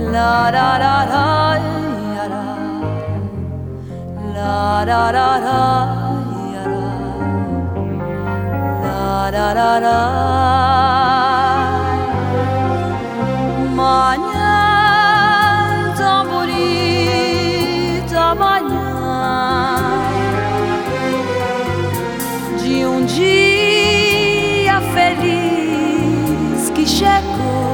La la la la la la la la la la la la. Manhã tão bonita, manhã de dia feliz que chegou.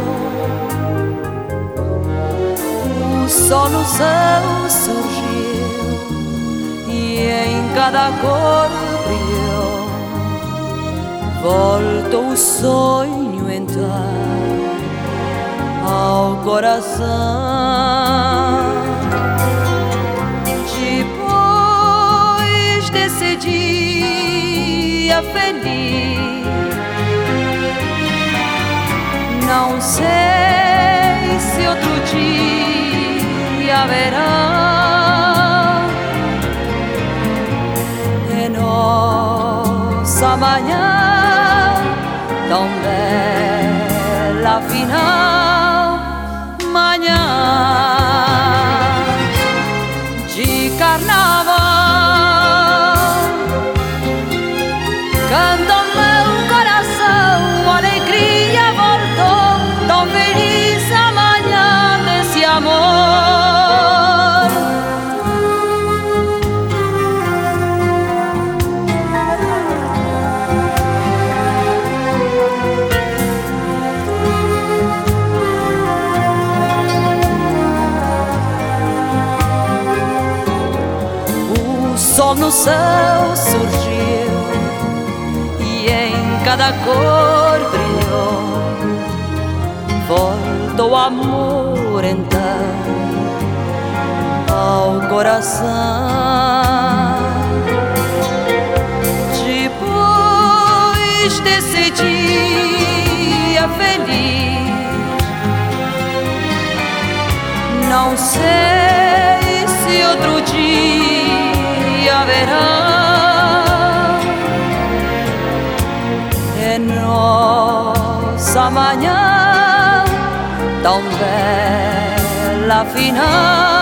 O sol no céu surgiu e em cada cor brilhou. Voltou o sonho então ao coração. Depois desse dia feliz, não sei se outro dia haverá. É nossa manhã tão bela, afinal, manhã de carnaval. Canta o meu coração, alegria voltou, tão feliz amanhã desse amor. O sol no céu surgiu e em cada cor brilhou. Voltou o amor então ao coração. Depois desse dia feliz, não sei se outro dia haverá. É nossa manhã tão bela, afinal,